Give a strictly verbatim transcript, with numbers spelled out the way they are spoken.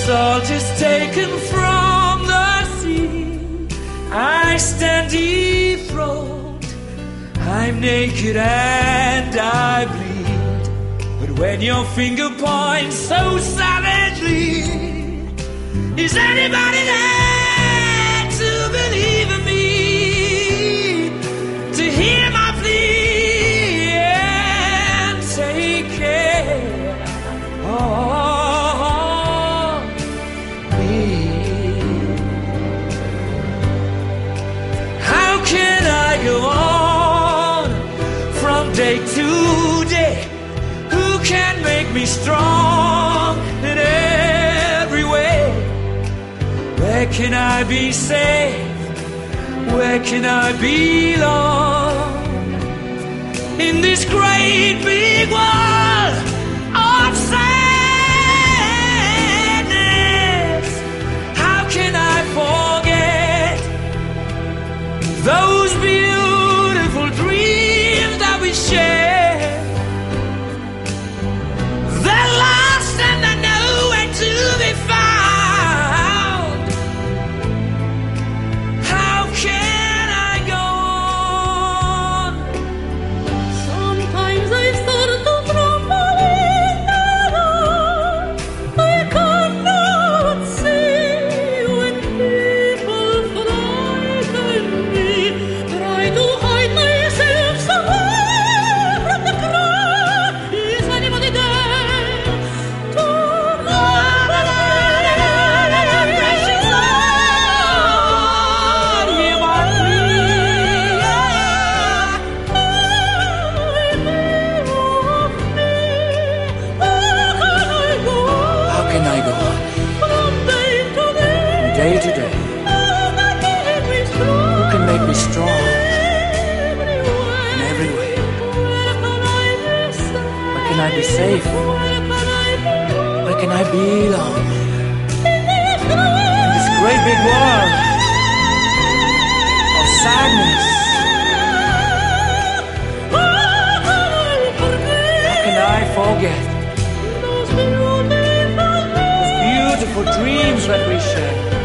salt is taken from the sea, I stand dethroned. I'm naked and I bleed. But when your finger points so savagely, is anybody there to believe in me? To hear my plea and take care of me? How can I go on from day to day? Who can make me strong in every way? Where can I be safe? Where can I belong? In this great big world of sadness, how can I forget those beautiful dreams that we shared? They're lost and they're nowhere to be found. How can I go on? Sometimes I start to tremble in the dark. I cannot see when people frighten me. Try to hide myself somewhere from the crowd. Is anybody there to Precious Lord, hear my plea. How can I go on? From day to day, Day to day, who who can make me strong everywhere? in every way? Where can I be safe? Where can I be safe? Where can I be? Where can I belong? In this In this great big world of sadness, how can I forget Those beautiful beautiful dreams that we shared?